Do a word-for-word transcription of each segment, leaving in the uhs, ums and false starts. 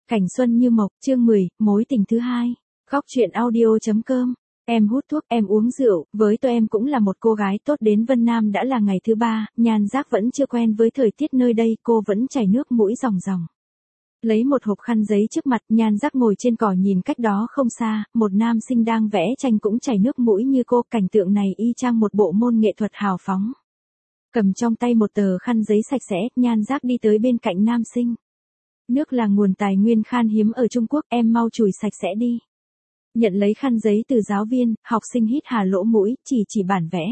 Cảnh xuân như mộc, chương mười, mối tình thứ hai. Góc truyện audio chấm com. Em hút thuốc, em uống rượu, với tôi em cũng là một cô gái tốt. Đến Vân Nam đã là ngày thứ ba, Nhan Giác vẫn chưa quen với thời tiết nơi đây, cô vẫn chảy nước mũi ròng ròng. Lấy một hộp khăn giấy trước mặt, Nhan Giác ngồi trên cỏ nhìn cách đó không xa, một nam sinh đang vẽ tranh cũng chảy nước mũi như cô. Cảnh tượng này y chang một bộ môn nghệ thuật hào phóng. Cầm trong tay một tờ khăn giấy sạch sẽ, Nhan Giác đi tới bên cạnh nam sinh. Nước là nguồn tài nguyên khan hiếm ở Trung Quốc, em mau chùi sạch sẽ đi. Nhận lấy khăn giấy từ giáo viên, học sinh hít hà lỗ mũi, chỉ chỉ bản vẽ.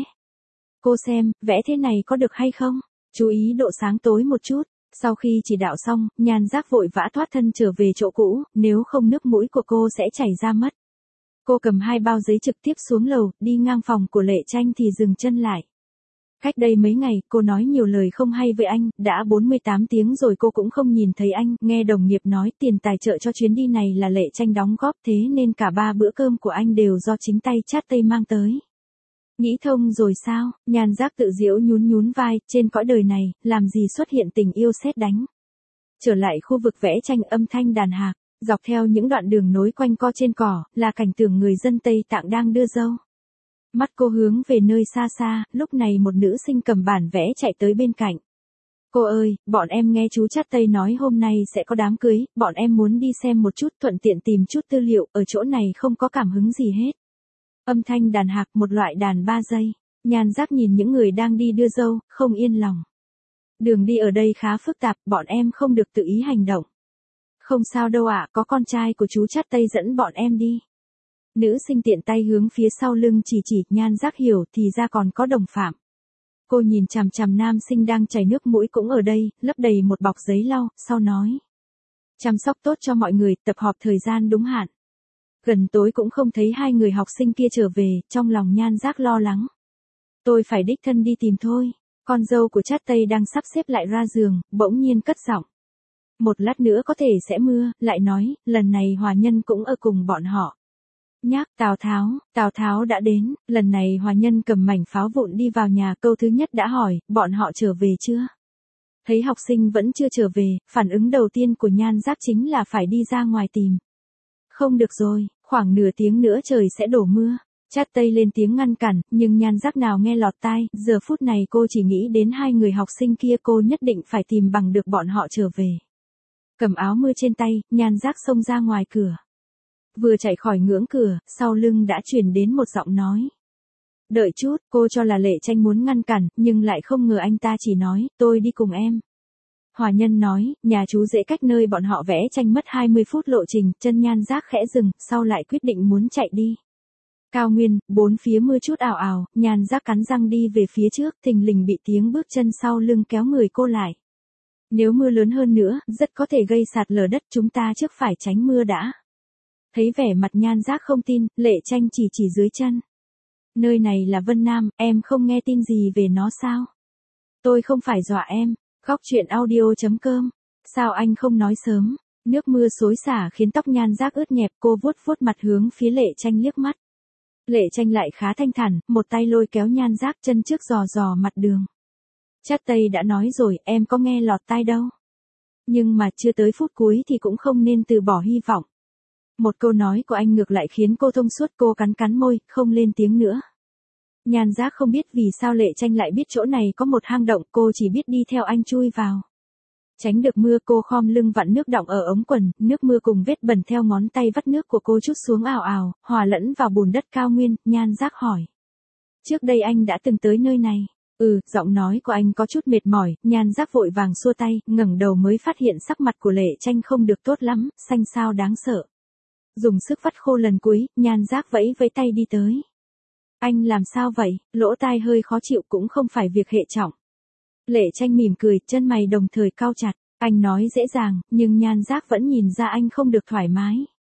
Cô xem, vẽ thế này có được hay không? Chú ý độ sáng tối một chút. Sau khi chỉ đạo xong, Nhan Giác vội vã thoát thân trở về chỗ cũ, nếu không nước mũi của cô sẽ chảy ra mất. Cô cầm hai bao giấy trực tiếp xuống lầu, đi ngang phòng của Lệ Tranh thì dừng chân lại. Cách đây mấy ngày, cô nói nhiều lời không hay với anh, đã bốn mươi tám tiếng rồi cô cũng không nhìn thấy anh, nghe đồng nghiệp nói tiền tài trợ cho chuyến đi này là Lệ Tranh đóng góp, thế nên cả ba bữa cơm của anh đều do chính tay Chát Tây mang tới. Nghĩ thông rồi sao? Nhan Giác tự giễu nhún nhún vai, trên cõi đời này, làm gì xuất hiện tình yêu sét đánh. Trở lại khu vực vẽ tranh, âm thanh đàn hạc, dọc theo những đoạn đường nối quanh co trên cỏ, là cảnh tượng người dân Tây Tạng đang đưa dâu. Mắt cô hướng về nơi xa xa, lúc này một nữ sinh cầm bản vẽ chạy tới bên cạnh. Cô ơi, bọn em nghe chú Chát Tây nói hôm nay sẽ có đám cưới, bọn em muốn đi xem một chút, thuận tiện tìm chút tư liệu, ở chỗ này không có cảm hứng gì hết. Âm thanh đàn hạc, một loại đàn ba giây. Nhan Giác nhìn những người đang đi đưa dâu, không yên lòng. Đường đi ở đây khá phức tạp, bọn em không được tự ý hành động. Không sao đâu ạ, có con trai của chú Chát Tây dẫn bọn em đi. Nữ sinh tiện tay hướng phía sau lưng chỉ chỉ, Nhan Giác hiểu thì ra còn có đồng phạm. Cô nhìn chằm chằm nam sinh đang chảy nước mũi cũng ở đây, lấp đầy một bọc giấy lau, sau nói. Chăm sóc tốt cho mọi người, tập họp thời gian đúng hạn. Gần tối cũng không thấy hai người học sinh kia trở về, trong lòng Nhan Giác lo lắng. Tôi phải đích thân đi tìm thôi. Con dâu của Chát Tây đang sắp xếp lại ra giường, bỗng nhiên cất giọng. Một lát nữa có thể sẽ mưa, lại nói, lần này Hòa Nhân cũng ở cùng bọn họ. Nhác, Tào Tháo, Tào Tháo đã đến, lần này Hòa Nhân cầm mảnh pháo vụn đi vào nhà, câu thứ nhất đã hỏi, bọn họ trở về chưa? Thấy học sinh vẫn chưa trở về, phản ứng đầu tiên của Nhan Giác chính là phải đi ra ngoài tìm. Không được rồi, khoảng nửa tiếng nữa trời sẽ đổ mưa. Chát Tây lên tiếng ngăn cản, nhưng Nhan Giác nào nghe lọt tai, giờ phút này cô chỉ nghĩ đến hai người học sinh kia, cô nhất định phải tìm bằng được bọn họ trở về. Cầm áo mưa trên tay, Nhan Giác xông ra ngoài cửa. Vừa chạy khỏi ngưỡng cửa, sau lưng đã truyền đến một giọng nói. Đợi chút, cô cho là Lệ Tranh muốn ngăn cản, nhưng lại không ngờ anh ta chỉ nói, tôi đi cùng em. Hòa Nhân nói, nhà chú dễ cách nơi bọn họ vẽ tranh mất hai mươi phút lộ trình, chân Nhan Giác khẽ dừng, sau lại quyết định muốn chạy đi. Cao nguyên, bốn phía mưa chút ảo ảo, Nhan Giác cắn răng đi về phía trước, thình lình bị tiếng bước chân sau lưng kéo người cô lại. Nếu mưa lớn hơn nữa, rất có thể gây sạt lở đất, chúng ta trước phải tránh mưa đã. Thấy vẻ mặt Nhan Giác không tin, Lệ Tranh chỉ chỉ dưới chân. Nơi này là Vân Nam, em không nghe tin gì về nó sao? Tôi không phải dọa em. Góc truyện audio chấm com. Sao anh không nói sớm? Nước mưa xối xả khiến tóc Nhan Giác ướt nhẹp, cô vuốt vuốt mặt hướng phía Lệ Tranh liếc mắt. Lệ Tranh lại khá thanh thản, một tay lôi kéo Nhan Giác, chân trước dò dò mặt đường. Chát Tây đã nói rồi, em có nghe lọt tai đâu. Nhưng mà chưa tới phút cuối thì cũng không nên từ bỏ hy vọng. Một câu nói của anh ngược lại khiến cô thông suốt, cô cắn cắn môi, không lên tiếng nữa. Nhan Giác không biết vì sao Lệ Tranh lại biết chỗ này có một hang động, cô chỉ biết đi theo anh chui vào. Tránh được mưa, cô khom lưng vặn nước đọng ở ống quần, nước mưa cùng vết bẩn theo ngón tay vắt nước của cô chút xuống ào ào, hòa lẫn vào bùn đất cao nguyên. Nhan Giác hỏi. Trước đây anh đã từng tới nơi này. Ừ, giọng nói của anh có chút mệt mỏi, Nhan Giác vội vàng xua tay, ngẩng đầu mới phát hiện sắc mặt của Lệ Tranh không được tốt lắm, xanh xao đáng sợ. Dùng sức vắt khô lần cuối, Nhan Giác vẫy với tay đi tới. Anh làm sao vậy? Lỗ tai hơi khó chịu, cũng không phải việc hệ trọng. Lệ Tranh mỉm cười, chân mày đồng thời cau chặt. Anh nói dễ dàng, nhưng Nhan Giác vẫn nhìn ra anh không được thoải mái.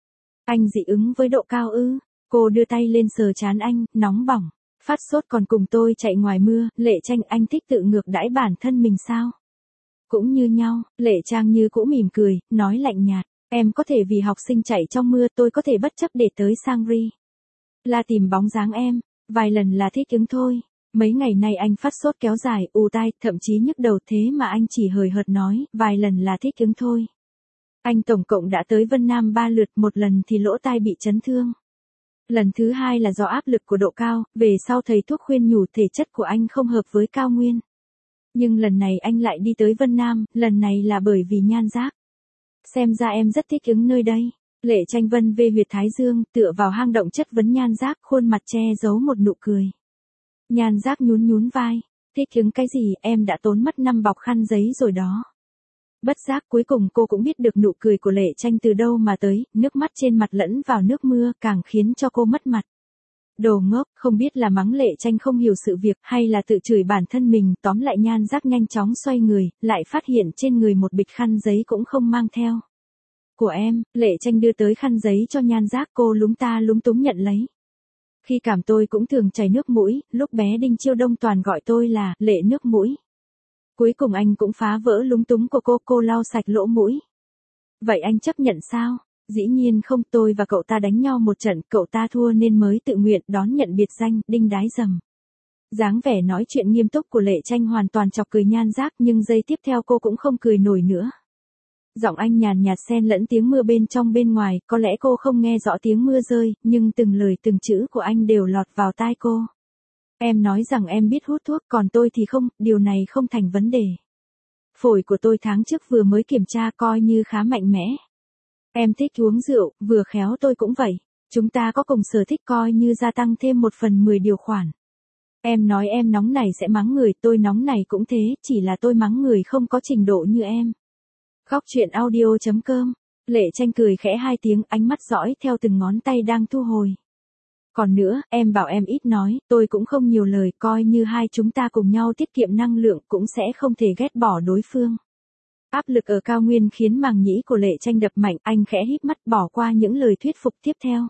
Anh dị ứng với độ cao ư? Cô đưa tay lên sờ trán anh, nóng bỏng. Phát sốt còn cùng tôi chạy ngoài mưa. Lệ Tranh, anh thích tự ngược đãi bản thân mình sao? Cũng như nhau. Lệ Trang như cũ mỉm cười, nói lạnh nhạt. Em có thể vì học sinh chạy trong mưa, tôi có thể bất chấp để tới Sangri là tìm bóng dáng em. Vài lần là thích ứng thôi. Mấy ngày nay anh phát sốt kéo dài, ù tai, thậm chí nhức đầu, thế mà anh chỉ hời hợt nói, vài lần là thích ứng thôi. Anh tổng cộng đã tới Vân Nam ba lượt, một lần thì lỗ tai bị chấn thương. Lần thứ hai là do áp lực của độ cao, về sau thầy thuốc khuyên nhủ thể chất của anh không hợp với cao nguyên. Nhưng lần này anh lại đi tới Vân Nam, lần này là bởi vì Nhan Giác. Xem ra em rất thích ứng nơi đây. Lệ Tranh vân về huyệt thái dương, tựa vào hang động chất vấn Nhan Giác, khuôn mặt che giấu một nụ cười. Nhan Giác nhún nhún vai. Thích ứng cái gì, em đã tốn mất năm bọc khăn giấy rồi đó. Bất giác cuối cùng cô cũng biết được nụ cười của Lệ Tranh từ đâu mà tới, nước mắt trên mặt lẫn vào nước mưa càng khiến cho cô mất mặt. Đồ ngốc, không biết là mắng Lệ Tranh không hiểu sự việc hay là tự chửi bản thân mình, tóm lại Nhan Giác nhanh chóng xoay người, lại phát hiện trên người một bịch khăn giấy cũng không mang theo. Của em, Lệ Tranh đưa tới khăn giấy cho Nhan Giác, cô lúng ta lúng túng nhận lấy. Khi cảm tôi cũng thường chảy nước mũi, lúc bé Đinh Chiêu Đông toàn gọi tôi là Lệ nước mũi. Cuối cùng anh cũng phá vỡ lúng túng của cô, cô lau sạch lỗ mũi. Vậy anh chấp nhận sao? Dĩ nhiên không, tôi và cậu ta đánh nhau một trận, cậu ta thua nên mới tự nguyện đón nhận biệt danh Đinh Đái Dầm. Dáng vẻ nói chuyện nghiêm túc của Lệ Tranh hoàn toàn chọc cười Nhan Giác, nhưng giây tiếp theo cô cũng không cười nổi nữa. Giọng anh nhàn nhạt xen lẫn tiếng mưa bên trong bên ngoài, có lẽ cô không nghe rõ tiếng mưa rơi, nhưng từng lời từng chữ của anh đều lọt vào tai cô. Em nói rằng em biết hút thuốc, còn tôi thì không, điều này không thành vấn đề. Phổi của tôi tháng trước vừa mới kiểm tra coi như khá mạnh mẽ. Em thích uống rượu, vừa khéo tôi cũng vậy. Chúng ta có cùng sở thích coi như gia tăng thêm một phần mười điều khoản. Em nói em nóng này sẽ mắng người, tôi nóng này cũng thế, chỉ là tôi mắng người không có trình độ như em. Góc truyện audio chấm com. Lệ Tranh cười khẽ hai tiếng, ánh mắt dõi theo từng ngón tay đang thu hồi. Còn nữa, em bảo em ít nói, tôi cũng không nhiều lời, coi như hai chúng ta cùng nhau tiết kiệm năng lượng cũng sẽ không thể ghét bỏ đối phương. Áp lực ở cao nguyên khiến màng nhĩ của Lệ Tranh đập mạnh, anh khẽ híp mắt bỏ qua những lời thuyết phục tiếp theo.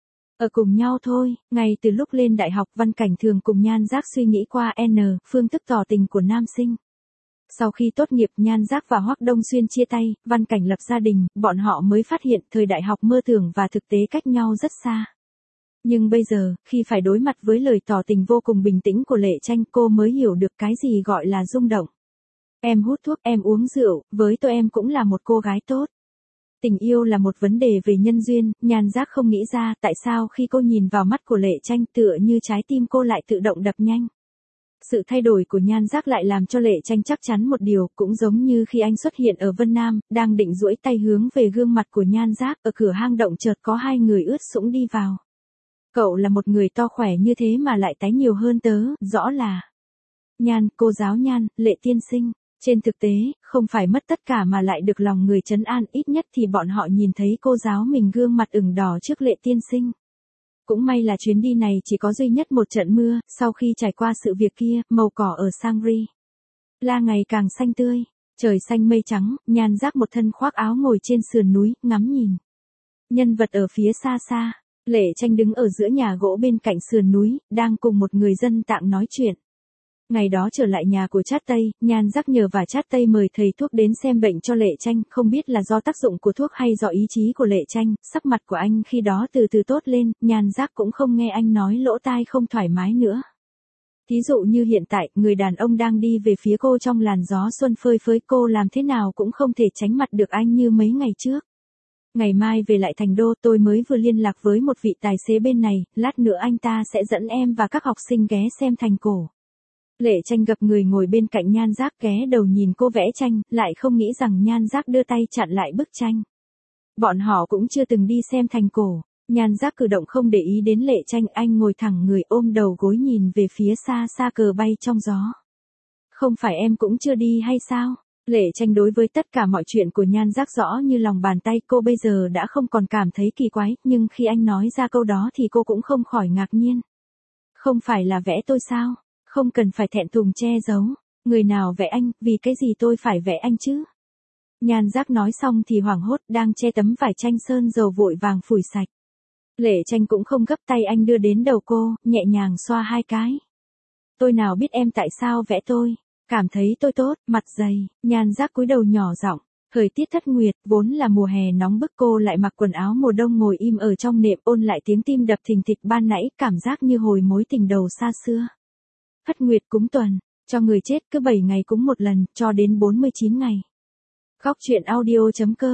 Ở cùng nhau thôi, ngay từ lúc lên đại học Văn Cảnh thường cùng Nhan Giác suy nghĩ qua N, phương thức tỏ tình của nam sinh. Sau khi tốt nghiệp Nhan Giác và Hoắc Đông Xuyên chia tay, Văn Cảnh lập gia đình, bọn họ mới phát hiện thời đại học mơ tưởng và thực tế cách nhau rất xa. Nhưng bây giờ, khi phải đối mặt với lời tỏ tình vô cùng bình tĩnh của Lệ Tranh, cô mới hiểu được cái gì gọi là rung động. Em hút thuốc, em uống rượu, với tôi em cũng là một cô gái tốt. Tình yêu là một vấn đề về nhân duyên, Nhan Giác không nghĩ ra tại sao khi cô nhìn vào mắt của Lệ Tranh tựa như trái tim cô lại tự động đập nhanh. Sự thay đổi của Nhan Giác lại làm cho Lệ Tranh chắc chắn một điều, cũng giống như khi anh xuất hiện ở Vân Nam, đang định duỗi tay hướng về gương mặt của Nhan Giác, ở cửa hang động chợt có hai người ướt sũng đi vào. Cậu là một người to khỏe như thế mà lại tái nhiều hơn tớ, rõ là. Nhan, cô giáo Nhan, Lệ tiên sinh. Trên thực tế, không phải mất tất cả mà lại được lòng người trấn an, ít nhất thì bọn họ nhìn thấy cô giáo mình gương mặt ửng đỏ trước Lệ tiên sinh. Cũng may là chuyến đi này chỉ có duy nhất một trận mưa, sau khi trải qua sự việc kia, màu cỏ ở Sangri La ngày càng xanh tươi, trời xanh mây trắng, Nhan Giác một thân khoác áo ngồi trên sườn núi, ngắm nhìn. Nhân vật ở phía xa xa, Lệ Tranh đứng ở giữa nhà gỗ bên cạnh sườn núi, đang cùng một người dân Tạng nói chuyện. Ngày đó trở lại nhà của Trát Tây, Nhan Giác nhờ và Trát Tây mời thầy thuốc đến xem bệnh cho Lệ Tranh, không biết là do tác dụng của thuốc hay do ý chí của Lệ Tranh, sắc mặt của anh khi đó từ từ tốt lên, Nhan Giác cũng không nghe anh nói lỗ tai không thoải mái nữa. Thí dụ như hiện tại, người đàn ông đang đi về phía cô trong làn gió xuân phơi phới, cô làm thế nào cũng không thể tránh mặt được anh như mấy ngày trước. Ngày mai về lại thành đô, tôi mới vừa liên lạc với một vị tài xế bên này, lát nữa anh ta sẽ dẫn em và các học sinh ghé xem thành cổ. Lệ Tranh gặp người ngồi bên cạnh Nhan Giác, ghé đầu nhìn cô vẽ tranh, lại không nghĩ rằng Nhan Giác đưa tay chặn lại bức tranh. Bọn họ cũng chưa từng đi xem thành cổ. Nhan Giác cử động không để ý đến Lệ Tranh, anh ngồi thẳng người ôm đầu gối nhìn về phía xa xa cờ bay trong gió. Không phải em cũng chưa đi hay sao? Lệ Tranh đối với tất cả mọi chuyện của Nhan Giác rõ như lòng bàn tay, cô bây giờ đã không còn cảm thấy kỳ quái, nhưng khi anh nói ra câu đó thì cô cũng không khỏi ngạc nhiên. Không phải là vẽ tôi sao? Không cần phải thẹn thùng che giấu. Người nào vẽ anh, vì cái gì tôi phải vẽ anh chứ? Nhan Giác nói xong thì hoảng hốt, đang che tấm vải tranh sơn dầu vội vàng phủi sạch. Lệ Tranh cũng không gấp, tay anh đưa đến đầu cô, nhẹ nhàng xoa hai cái. Tôi nào biết em tại sao vẽ tôi? Cảm thấy tôi tốt, mặt dày. Nhan Giác cúi đầu nhỏ giọng. Thời tiết thất nguyệt, vốn là mùa hè nóng bức, cô lại mặc quần áo mùa đông ngồi im ở trong nệm ôn lại tiếng tim đập thình thịch ban nãy, cảm giác như hồi mối tình đầu xa xưa. Thất nguyệt cúng tuần, cho người chết cứ bảy ngày cúng một lần, cho đến bốn mươi chín ngày. Góc truyện audio chấm com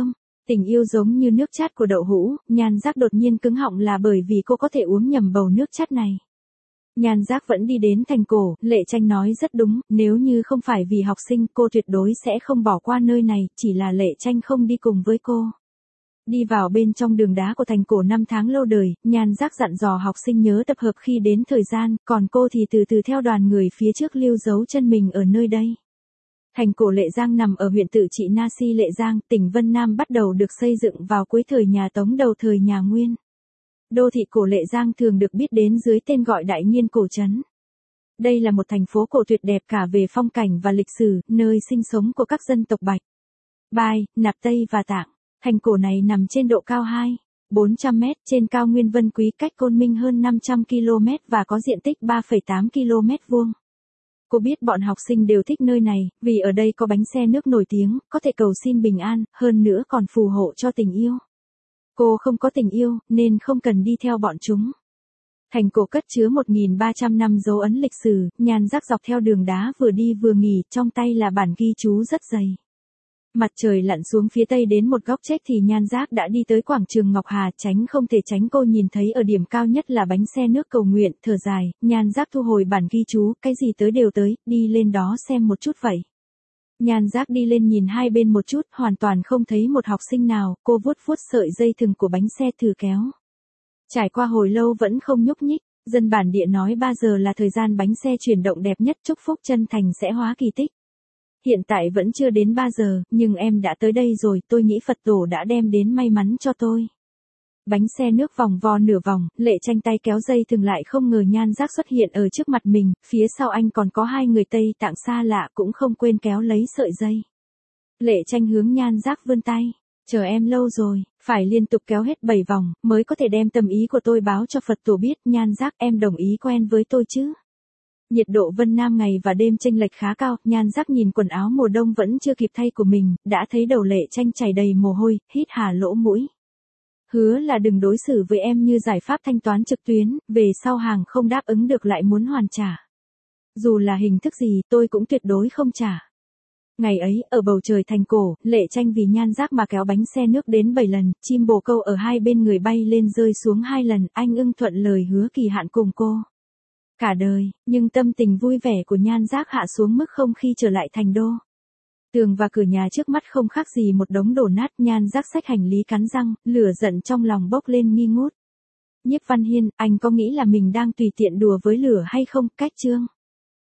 Tình yêu giống như nước chát của đậu hũ, Nhan Giác đột nhiên cứng họng là bởi vì cô có thể uống nhầm bầu nước chát này. Nhan Giác vẫn đi đến thành cổ, Lệ Tranh nói rất đúng, nếu như không phải vì học sinh cô tuyệt đối sẽ không bỏ qua nơi này, chỉ là Lệ Tranh không đi cùng với cô. Đi vào bên trong đường đá của thành cổ năm tháng lâu đời, Nhan Giác dặn dò học sinh nhớ tập hợp khi đến thời gian, còn cô thì từ từ theo đoàn người phía trước lưu dấu chân mình ở nơi đây. Thành cổ Lệ Giang nằm ở huyện Tự Trị Na Si Lệ Giang, tỉnh Vân Nam bắt đầu được xây dựng vào cuối thời nhà Tống đầu thời nhà Nguyên. Đô thị cổ Lệ Giang thường được biết đến dưới tên gọi Đại Nghiên cổ trấn. Đây là một thành phố cổ tuyệt đẹp cả về phong cảnh và lịch sử, nơi sinh sống của các dân tộc Bạch, Bai, Nạp Tây và Tạng. Thành cổ này nằm trên độ cao hai nghìn bốn trăm mét trên cao nguyên Vân Quý cách Côn Minh hơn năm trăm ki lô mét và có diện tích ba phẩy tám ki lô mét vuông. Cô biết bọn học sinh đều thích nơi này, vì ở đây có bánh xe nước nổi tiếng, có thể cầu xin bình an, hơn nữa còn phù hộ cho tình yêu. Cô không có tình yêu, nên không cần đi theo bọn chúng. Thành cổ cất chứa một nghìn ba trăm năm dấu ấn lịch sử, Nhan Giác dọc theo đường đá vừa đi vừa nghỉ, trong tay là bản ghi chú rất dày. Mặt trời lặn xuống phía tây đến một góc chết thì Nhan Giác đã đi tới quảng trường Ngọc Hà, tránh không thể tránh cô nhìn thấy ở điểm cao nhất là bánh xe nước cầu nguyện, thở dài, Nhan Giác thu hồi bản ghi chú, cái gì tới đều tới, đi lên đó xem một chút vậy. Nhan Giác đi lên nhìn hai bên một chút, hoàn toàn không thấy một học sinh nào, cô vuốt vuốt sợi dây thừng của bánh xe thử kéo. Trải qua hồi lâu vẫn không nhúc nhích, dân bản địa nói ba giờ là thời gian bánh xe chuyển động đẹp nhất, chúc phúc chân thành sẽ hóa kỳ tích. Hiện tại vẫn chưa đến ba giờ, nhưng em đã tới đây rồi, tôi nghĩ Phật tổ đã đem đến may mắn cho tôi. Bánh xe nước vòng vo nửa vòng, Lệ Tranh tay kéo dây thừng lại không ngờ Nhan Giác xuất hiện ở trước mặt mình, phía sau anh còn có hai người Tây Tạng xa lạ cũng không quên kéo lấy sợi dây. Lệ Tranh hướng Nhan Giác vươn tay, chờ em lâu rồi, phải liên tục kéo hết bảy vòng, mới có thể đem tâm ý của tôi báo cho Phật tổ biết. Nhan Giác, em đồng ý quen với tôi chứ? Nhiệt độ Vân Nam ngày và đêm chênh lệch khá cao, Nhan Giác nhìn quần áo mùa đông vẫn chưa kịp thay của mình, đã thấy đầu Lệ Tranh chảy đầy mồ hôi, hít hà lỗ mũi. Hứa là đừng đối xử với em như giải pháp thanh toán trực tuyến, về sau hàng không đáp ứng được lại muốn hoàn trả. Dù là hình thức gì tôi cũng tuyệt đối không trả. Ngày ấy, ở bầu trời thành cổ, Lệ Tranh vì Nhan Giác mà kéo bánh xe nước đến bảy lần, chim bồ câu ở hai bên người bay lên rơi xuống hai lần, anh ưng thuận lời hứa kỳ hạn cùng cô. Cả đời, nhưng tâm tình vui vẻ của Nhan Giác hạ xuống mức không khi trở lại thành đô. Tường và cửa nhà trước mắt không khác gì một đống đổ nát, Nhan Giác xách hành lý cắn răng, lửa giận trong lòng bốc lên nghi ngút. Nhiếp Văn Hiên, anh có nghĩ là mình đang tùy tiện đùa với lửa hay không? Cách chương.